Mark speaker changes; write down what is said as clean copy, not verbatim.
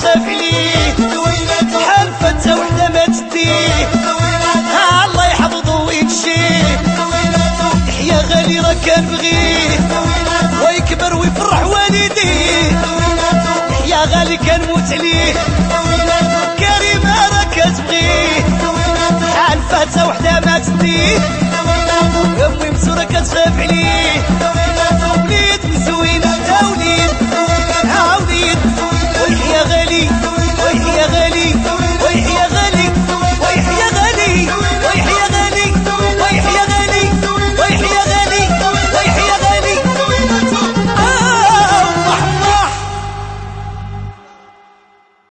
Speaker 1: كتخاف عليه، حال فتة وحدة ما تديه، الله يحفظه ويتشيه. يحيى غالي راه كنبغيه ويكبر ويفرح والديه، يحيى غالي كنموت عليه، كريمة راه كتبغيه، حال فتة وحدة ما تديه، امي مسورة كتخاف عليه.